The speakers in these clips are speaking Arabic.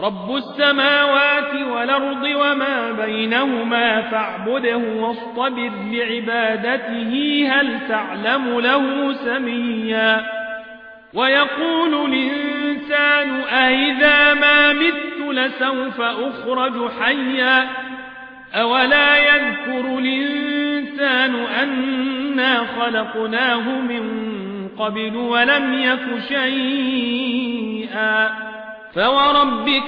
رب السماوات والأرض وما بينهما فاعبده واصطبر لعبادته هل تعلم له سميا ويقول الإنسان أإذا ما مت لسوف أخرج حيا أولا يذكر الإنسان أنا خلقناه من قبل ولم يك شيئا فوربك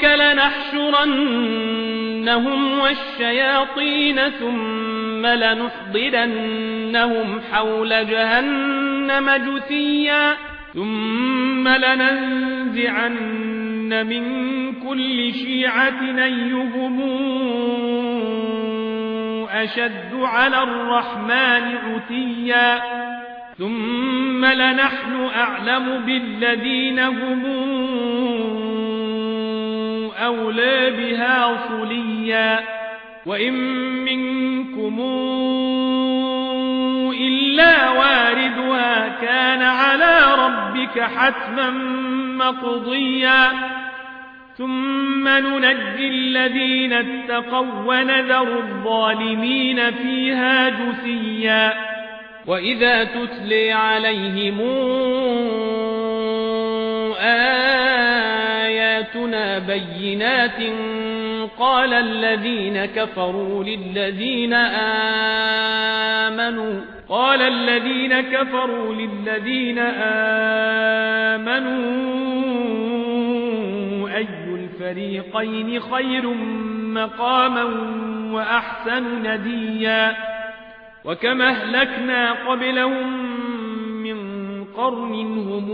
لنحشرنهم والشياطين ثم لنحضرنهم حول جهنم جثيا ثم لننزعن من كل شيعة أيهم أشد على الرحمن عتيا ثم لنحن أعلم بالذين هم أولى بها صليا وإن منكم إلا واردها كان على ربك حتما مقضيا ثم ننجي الذين اتقوا ونذر الظالمين فيها جثيا وإذا تتلي عليهم آياتنا بينات قال الذين كفروا للذين آمنوا أي الفريقين خير مقاما وأحسن نديا وكم أهلكنا قبلهم من قرن هم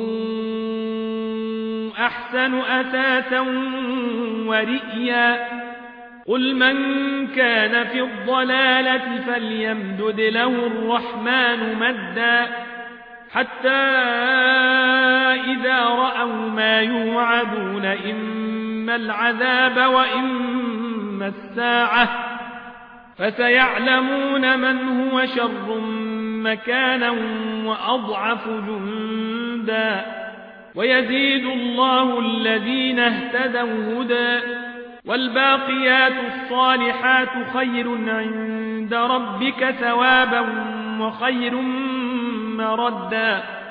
أحسن أثاثا ورئيا قل من كان في الضلالة فليمدد له الرحمن مدا حتى إذا رأوا ما يوعدون إما العذاب وإما الساعة فسيعلمون من هو شر مكانا وأضعف جندا ويزيد الله الذين اهتدوا هدى والباقيات الصالحات خير عند ربك ثوابا وخير مردا